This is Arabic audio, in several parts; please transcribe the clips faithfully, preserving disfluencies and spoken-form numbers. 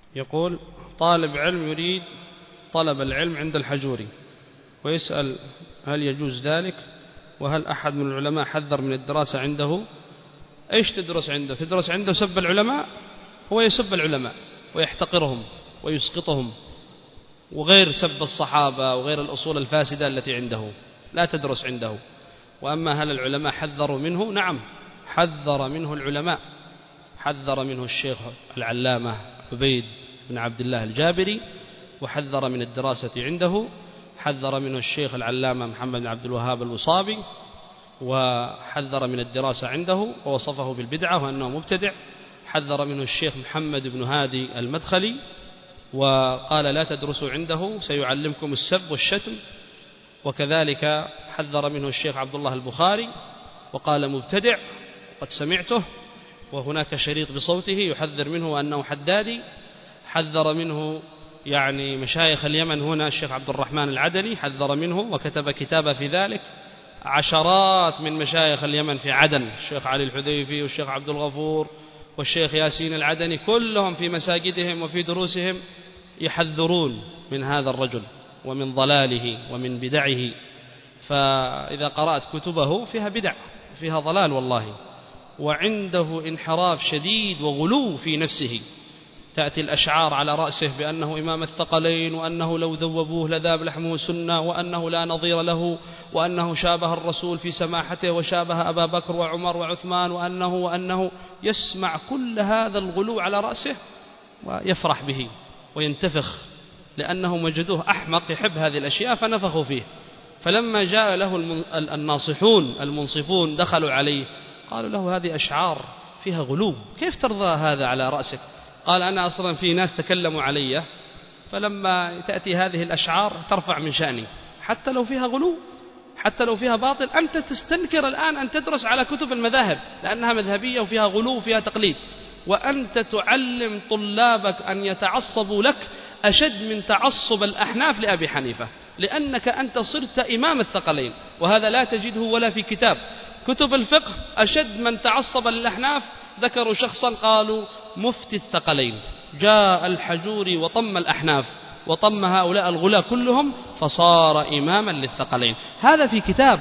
يقول طالب علم يريد طلب العلم عند الحجوري ويسأل هل يجوز ذلك، وهل أحد من العلماء حذر من الدراسة عنده؟ إيش تدرس عنده؟ تدرس عنده سب العلماء؟ هو يسب العلماء ويحتقرهم ويسقطهم، وغير سب الصحابة وغير الأصول الفاسدة التي عنده، لا تدرس عنده. وأما هل العلماء حذروا منه؟ نعم، حذر منه العلماء، حذر منه الشيخ العلامة عبيد بن عبد الله الجابري، وحذر من الدراسة عنده، حذر منه الشيخ العلامة محمد بن عبد الوهاب الوصابي، وحذر من الدراسة عنده ووصفه بالبدعة وأنه مبتدع، حذر منه الشيخ محمد بن هادي المدخلي وقال لا تدرسوا عنده سيعلمكم السب والشتم، وكذلك حذر منه الشيخ عبد الله البخاري وقال مبتدع قد سمعته، وهناك شريط بصوته يحذر منه وأنه حدادي. حذر منه يعني مشايخ اليمن هنا الشيخ عبد الرحمن العدني حذر منه وكتب كتابة في ذلك. عشرات من مشايخ اليمن في عدن، الشيخ علي الحذيفي والشيخ عبد الغفور والشيخ ياسين العدني، كلهم في مساجدهم وفي دروسهم يحذرون من هذا الرجل ومن ضلاله ومن بدعه. فإذا قرأت كتبه فيها بدع فيها ضلال والله، وعنده انحراف شديد وغلو في نفسه. تأتي الأشعار على رأسه بأنه إمام الثقلين، وأنه لو ذوبوه لذاب لحمه سنة، وأنه لا نظير له، وأنه شابه الرسول في سماحته وشابه أبا بكر وعمر وعثمان، وأنه وأنه يسمع كل هذا الغلو على رأسه ويفرح به وينتفخ، لأنه وجدوه أحمق يحب هذه الأشياء فنفخوا فيه. فلما جاء له الناصحون المنصفون دخلوا عليه قالوا له هذه أشعار فيها غلو، كيف ترضى هذا على رأسك؟ قال أنا أصلا في ناس تكلموا علي، فلما تأتي هذه الأشعار ترفع من شأني حتى لو فيها غلو، حتى لو فيها باطل. أنت تستنكر الآن أن تدرس على كتب المذاهب لأنها مذهبية وفيها غلو وفيها تقليد، وأنت تعلم طلابك أن يتعصبوا لك أشد من تعصب الأحناف لأبي حنيفة، لأنك أنت صرت إمام الثقلين، وهذا لا تجده ولا في كتاب. كتب الفقه أشد من تعصب للأحناف ذكروا شخصا قالوا مفتي الثقلين، جاء الحجوري وطم الأحناف وطم هؤلاء الغلاة كلهم فصار إماما للثقلين. هذا في كتاب،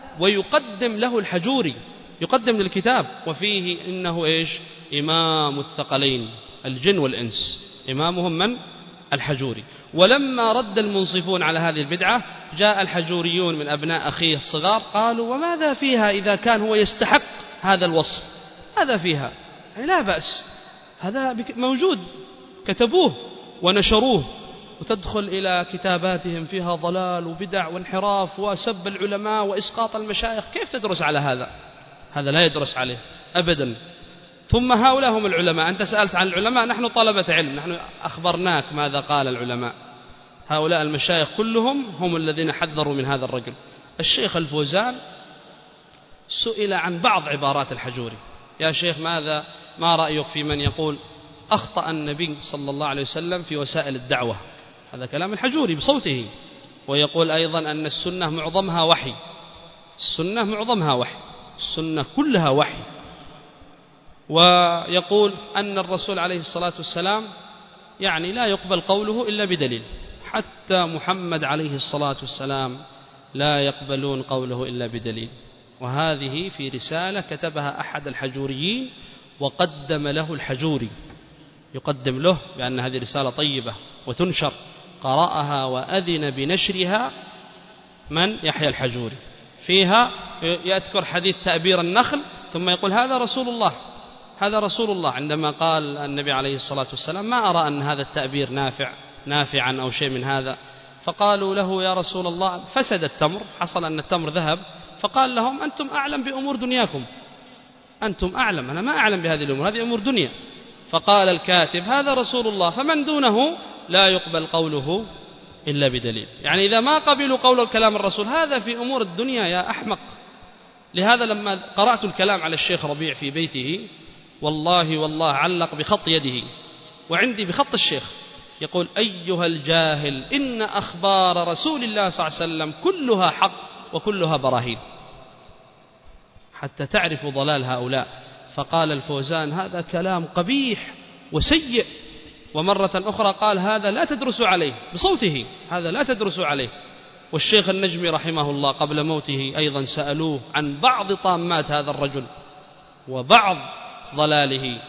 ويقدم له الحجوري يقدم للكتاب وفيه إنه إيش؟ إمام الثقلين الجن والإنس، إمامهم من؟ الحجوري. ولما رد المنصفون على هذه البدعة جاء الحجوريون من أبناء أخيه الصغار قالوا وماذا فيها إذا كان هو يستحق هذا الوصف؟ هذا فيها يعني لا بأس، هذا موجود، كتبوه ونشروه، وتدخل إلى كتاباتهم فيها ضلال وبدع وانحراف وسب العلماء وإسقاط المشايخ. كيف تدرس على هذا؟ هذا لا يدرس عليه أبدا. ثم هؤلاء هم العلماء، أنت سألت عن العلماء، نحن طلبة علم، نحن أخبرناك ماذا قال العلماء. هؤلاء المشايخ كلهم هم الذين حذروا من هذا الرجل. الشيخ الفوزان سئل عن بعض عبارات الحجوري، يا شيخ ماذا ما رأيك في من يقول أخطأ النبي صلى الله عليه وسلم في وسائل الدعوة؟ هذا كلام الحجوري بصوته. ويقول أيضا أن السنة معظمها وحي، السنة معظمها وحي، السنة كلها وحي. ويقول أن الرسول عليه الصلاة والسلام يعني لا يقبل قوله إلا بدليل، حتى محمد عليه الصلاة والسلام لا يقبلون قوله إلا بدليل. وهذه في رسالة كتبها أحد الحجوريين وقدم له الحجوري، يقدم له بأن هذه رسالة طيبة وتنشر، قرأها وأذن بنشرها من؟ يحيى الحجوري. فيها يذكر حديث تأبير النخل ثم يقول هذا رسول الله، هذا رسول الله، عندما قال النبي عليه الصلاة والسلام ما أرى أن هذا التأبير نافع نافعا أو شيء من هذا. فقالوا له يا رسول الله فسد التمر، حصل أن التمر ذهب، فقال لهم أنتم أعلم بأمور دنياكم، أنتم أعلم، أنا ما أعلم بهذه الأمور، هذه أمور دنيا. فقال الكاتب هذا رسول الله فمن دونه لا يقبل قوله إلا بدليل. يعني إذا ما قبلوا قول الكلام الرسول هذا في أمور الدنيا يا أحمق. لهذا لما قرأت الكلام على الشيخ ربيع في بيته والله والله علق بخط يده وعندي بخط الشيخ، يقول أيها الجاهل إن أخبار رسول الله صلى الله عليه وسلم كلها حق وكلها براهين، حتى تعرفوا ضلال هؤلاء. فقال الفوزان هذا كلام قبيح وسيء ومرة أخرى قال هذا لا تدرس عليه بصوته، هذا لا تدرس عليه. والشيخ النجمي رحمه الله قبل موته أيضا سألوه عن بعض طامات هذا الرجل وبعض ضلاله،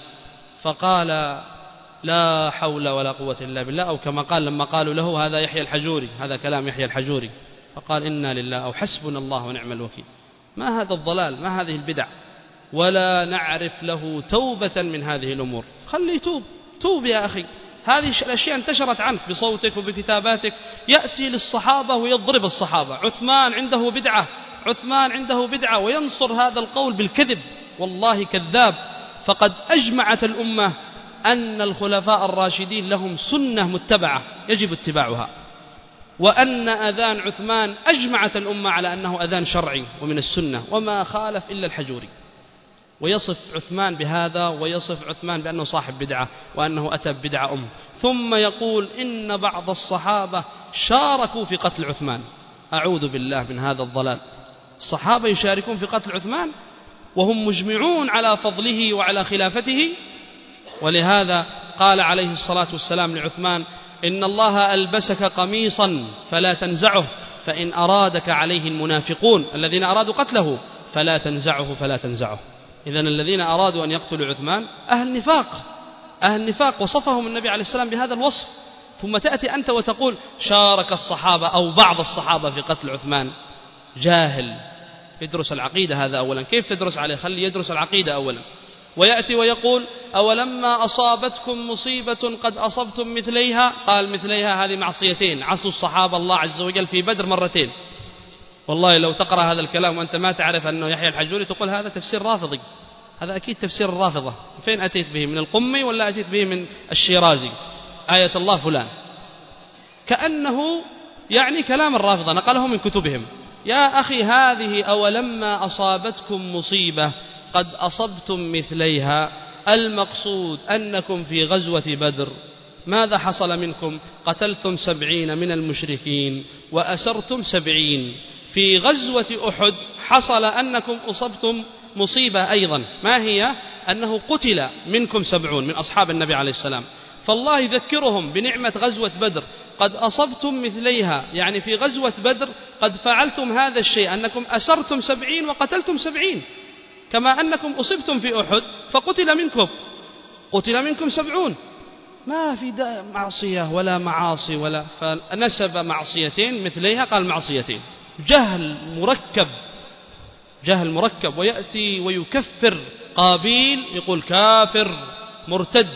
فقال لا حول ولا قوة إلا بالله، أو كما قال لما قالوا له هذا يحيى الحجوري، هذا كلام يحيى الحجوري، فقال إنا لله أو حسبنا الله ونعم الوكيل. ما هذا الضلال، ما هذه البدع، ولا نعرف له توبة من هذه الأمور. خلي يتوب، توب يا أخي، هذه الأشياء انتشرت عنك بصوتك وبكتاباتك، يأتي للصحابة ويضرب الصحابة. عثمان عنده بدعة، عثمان عنده بدعة، وينصر هذا القول بالكذب، والله كذاب. فقد أجمعت الأمة أن الخلفاء الراشدين لهم سنة متبعة يجب اتباعها، وأن أذان عثمان أجمعت الأمة على أنه أذان شرعي ومن السنة، وما خالف إلا الحجوري. ويصف عثمان بهذا، ويصف عثمان بأنه صاحب بدعة وأنه أتى ببدعة أم، ثم يقول إن بعض الصحابة شاركوا في قتل عثمان. أعوذ بالله من هذا الضلال. الصحابة يشاركون في قتل عثمان وهم مجمعون على فضله وعلى خلافته. ولهذا قال عليه الصلاة والسلام لعثمان إن الله ألبسك قميصا فلا تنزعه، فإن أرادك عليه المنافقون الذين أرادوا قتله فلا تنزعه فلا تنزعه. إذن الذين أرادوا أن يقتلوا عثمان أهل نفاق، أهل نفاق، وصفهم النبي عليه السلام بهذا الوصف، ثم تأتي أنت وتقول شارك الصحابة أو بعض الصحابة في قتل عثمان. جاهل، يدرس العقيدة هذا أولا. كيف تدرس عليه؟ خلي يدرس العقيدة أولا. ويأتي ويقول أولما أصابتكم مصيبة قد أصبتم مثليها، قال مثليها هذه معصيتين، عصوا الصحابة الله عز وجل في بدر مرتين. والله لو تقرأ هذا الكلام وأنت ما تعرف أنه يحيى الحجوري تقول هذا تفسير رافضي، هذا أكيد تفسير الرافضة. فين أتيت به؟ من القمي ولا أتيت به من الشيرازي؟ آية الله فلان، كأنه يعني كلام الرافضة نقله من كتبهم. يا أخي هذه أولما أصابتكم مصيبة قد أصبتم مثليها، المقصود أنكم في غزوة بدر ماذا حصل منكم؟ قتلتم سبعين من المشركين وأسرتم سبعين. في غزوة أحد حصل أنكم أصبتم مصيبة أيضا، ما هي؟ أنه قتل منكم سبعون من أصحاب النبي عليه السلام. فالله يذكرهم بنعمة غزوة بدر، قد أصبتم مثليها، يعني في غزوة بدر قد فعلتم هذا الشيء، أنكم أسرتم سبعين وقتلتم سبعين، كما أنكم أصبتم في أحد فقتل منكم قتل منكم سبعون. ما في معصية ولا معاصي ولا، فنسب معصيتين مثليها قال معصيتين. جهل مركب، جهل مركب. ويأتي ويكفر قابيل، يقول كافر مرتد،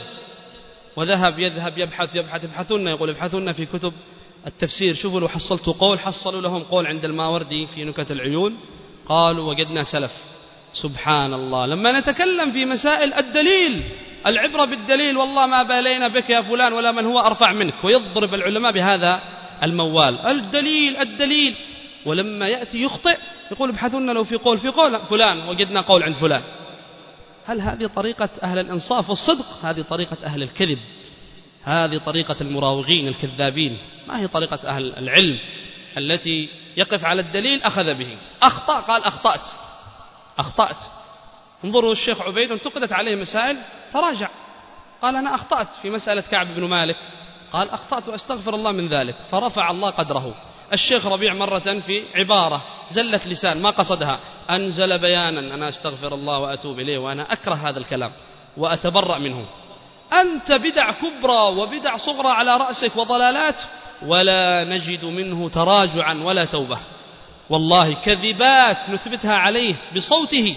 وذهب يذهب يبحث يبحث يبحثون، يقول ابحثون في كتب التفسير، شوفوا لو حصلتوا قول، حصلوا لهم قول عند الماوردي في نكت العيون، قالوا وجدنا سلف. سبحان الله. لما نتكلم في مسائل الدليل، العبرة بالدليل، والله ما بالينا بك يا فلان ولا من هو أرفع منك، ويضرب العلماء بهذا الموال، الدليل الدليل. ولما يأتي يخطئ يقول ابحثون لو في قول في قول فلان، وجدنا قول عند فلان. هل هذه طريقة أهل الإنصاف والصدق؟ هذه طريقة أهل الكذب، هذه طريقة المراوغين الكذابين، ما هي طريقة أهل العلم التي يقف على الدليل أخذ به. أخطأ قال أخطأت أخطأت. انظروا الشيخ عبيد انتقدت عليه مسائل تراجع، قال أنا أخطأت في مسألة كعب بن مالك، قال أخطأت وأستغفر الله من ذلك، فرفع الله قدره. الشيخ ربيع مرة في عبارة زلت لسان ما قصدها، أنزل بيانا أنا أستغفر الله وأتوب إليه وأنا أكره هذا الكلام وأتبرأ منه. أنت بدع كبرى وبدع صغرى على رأسك وضلالات، ولا نجد منه تراجعا ولا توبة. والله كذبات نثبتها عليه بصوته،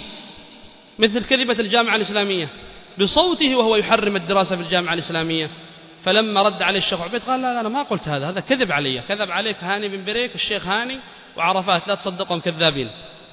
مثل كذبة الجامعة الإسلامية بصوته وهو يحرم الدراسة في الجامعة الإسلامية. فلما رد عليه الشيخ عبيد قال لا لا أنا ما قلت هذا، هذا كذب علي، كذب عليك هاني بن بريك، الشيخ هاني وعرفات، لا تصدقهم كذابين.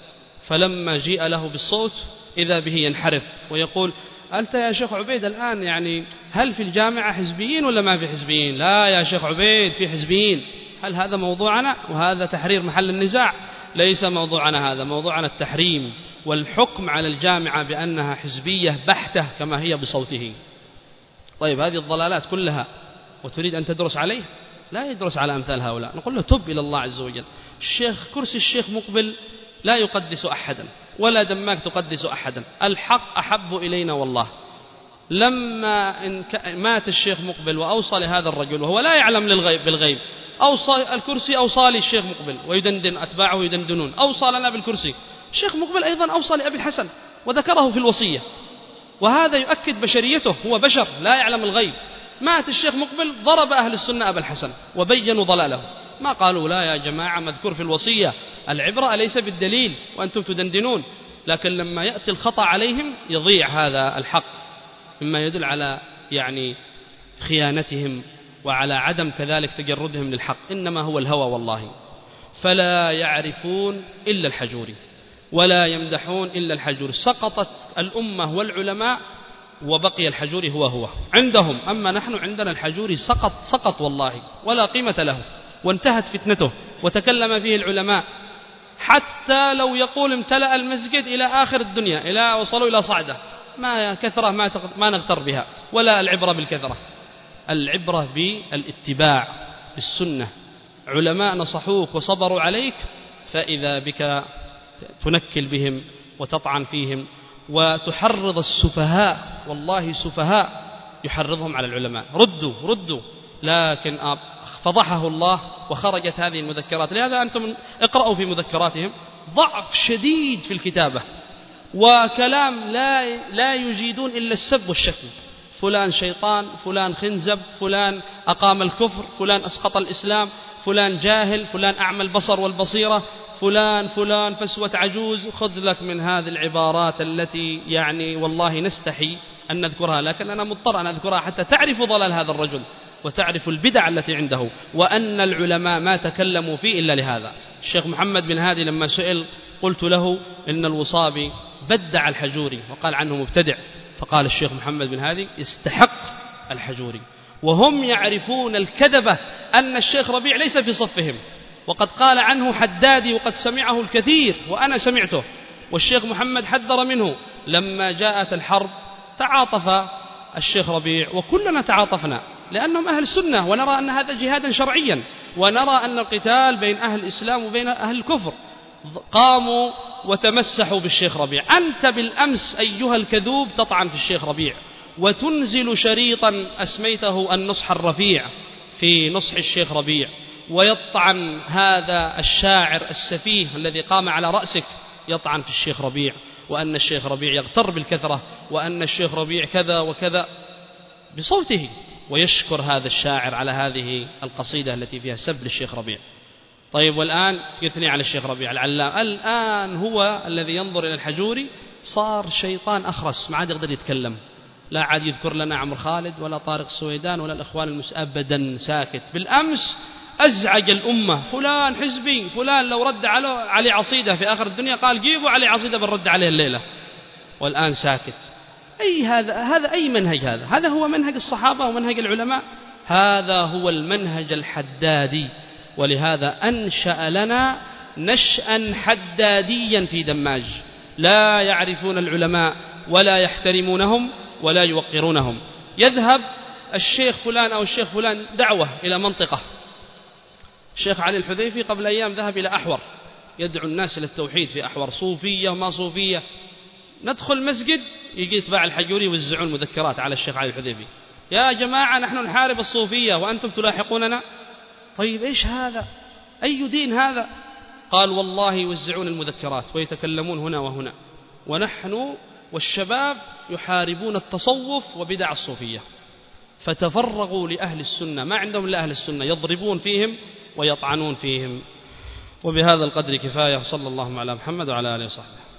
فلما جيء له بالصوت إذا به ينحرف ويقول أنت يا شيخ عبيد الآن يعني هل في الجامعة حزبيين ولا ما في حزبيين؟ لا يا شيخ عبيد في حزبيين. هل هذا موضوعنا؟ وهذا تحرير محل النزاع؟ ليس موضوعنا، هذا موضوعنا التحريم والحكم على الجامعة بأنها حزبية بحتة كما هي بصوته. طيب هذه الضلالات كلها وتريد أن تدرس عليه؟ لا يدرس على أمثال هؤلاء. نقول له تب إلى الله عز وجل. الشيخ كرسي الشيخ مقبل لا يقدس أحدا ولا دماغ تقدس أحدا، الحق أحب إلينا والله، لما مات الشيخ مقبل وأوصى لهذا الرجل وهو لا يعلم للغيب بالغيب، أوصى الكرسي، أوصى لي الشيخ مقبل ويدندن أتباعه يدندنون، أوصى لنا بالكرسي. الشيخ مقبل أيضا أوصى لأبي الحسن وذكره في الوصية، وهذا يؤكد بشريته، هو بشر لا يعلم الغيب. مات الشيخ مقبل ضرب أهل السنة أبا الحسن وبينوا ضلاله، ما قالوا لا يا جماعة مذكور في الوصية، العبرة أليس بالدليل وأنتم تدندنون. لكن لما يأتي الخطأ عليهم يضيع هذا الحق، مما يدل على يعني خيانتهم وعلى عدم كذلك تجردهم للحق، إنما هو الهوى والله. فلا يعرفون إلا الحجوري ولا يمدحون إلا الحجوري. سقطت الأمة والعلماء وبقي الحجوري هو هو عندهم، أما نحن عندنا الحجوري سقط سقط والله ولا قيمة له، وانتهت فتنته وتكلم فيه العلماء، حتى لو يقول امتلأ المسجد إلى آخر الدنيا، إلى وصلوا إلى صعدة، ما كثرة ما ما نغتر بها، ولا العبرة بالكثرة، العبرة بالاتباع بالسنة. علماء نصحوك وصبروا عليك، فإذا بك تنكل بهم وتطعن فيهم وتحرض السفهاء، والله سفهاء يحرضهم على العلماء، ردوا ردوا. لكن فضحه الله وخرجت هذه المذكرات. لهذا أنتم اقرأوا في مذكراتهم ضعف شديد في الكتابة، وكلام لا لا يجيدون إلا السب والشتم، فلان شيطان، فلان خنزب، فلان أقام الكفر، فلان أسقط الإسلام، فلان جاهل، فلان أعمى البصر والبصيرة، فلان فلان فسوة عجوز. خذ لك من هذه العبارات التي يعني والله نستحي أن نذكرها، لكن أنا مضطر أن أذكرها حتى تعرفوا ضلال هذا الرجل وتعرف البدع التي عنده، وأن العلماء ما تكلموا فيه إلا لهذا. الشيخ محمد بن هادي لما سئل قلت له إن الوصابي بدع الحجوري وقال عنه مبتدع، فقال الشيخ محمد بن هادي يستحق الحجوري، وهم يعرفون الكذبة أن الشيخ ربيع ليس في صفهم، وقد قال عنه حدادي وقد سمعه الكثير وأنا سمعته، والشيخ محمد حذر منه. لما جاءت الحرب تعاطف الشيخ ربيع وكلنا تعاطفنا لأنهم أهل السنة، ونرى أن هذا جهادا شرعيا، ونرى أن القتال بين أهل الإسلام وبين أهل الكفر. قاموا وتمسحوا بالشيخ ربيع. أنت بالأمس أيها الكذوب تطعن في الشيخ ربيع وتنزل شريطا أسميته النصح الرفيع في نصح الشيخ ربيع، ويطعن هذا الشاعر السفيه الذي قام على رأسك يطعن في الشيخ ربيع، وأن الشيخ ربيع يغتر بالكثرة، وأن الشيخ ربيع كذا وكذا بصوته، ويشكر هذا الشاعر على هذه القصيدة التي فيها سب للشيخ ربيع. طيب والآن يثني على الشيخ ربيع العلام، الآن هو الذي ينظر إلى الحجوري صار شيطان أخرس، ما عاد يقدر يتكلم، لا عاد يذكر لنا عمرو خالد ولا طارق السويدان ولا الإخوان المس أبدا، ساكت. بالأمس أزعج الأمة، فلان حزبي، فلان لو رد على علي عصيدة في آخر الدنيا قال جيبوا علي عصيدة بنرد عليه الليلة، والآن ساكت. أي هذا هذا أي منهج هذا؟ هذا هو منهج الصحابة ومنهج العلماء؟ هذا هو المنهج الحدادي، ولهذا أنشأ لنا نشأ حداديا في دماج، لا يعرفون العلماء ولا يحترمونهم ولا يوقرونهم. يذهب الشيخ فلان أو الشيخ فلان دعوة إلى منطقة، الشيخ علي الحذيفي قبل أيام ذهب إلى أحور يدعو الناس إلى التوحيد في أحور، صوفية وما صوفية. ندخل مسجد يجي يتباع الحجوري ويوزعون مذكرات على الشيخ علي الحذيفي، يا جماعة نحن نحارب الصوفية وأنتم تلاحقوننا. طيب إيش هذا؟ أي دين هذا؟ قال والله يوزعون المذكرات ويتكلمون هنا وهنا، ونحن والشباب يحاربون التصوف وبدع الصوفية. فتفرغوا لأهل السنة، ما عندهم إلا أهل السنة، يضربون فيهم ويطعنون فيهم. وبهذا القدر كفاية، صلى الله على محمد وعلى آله وصحبه.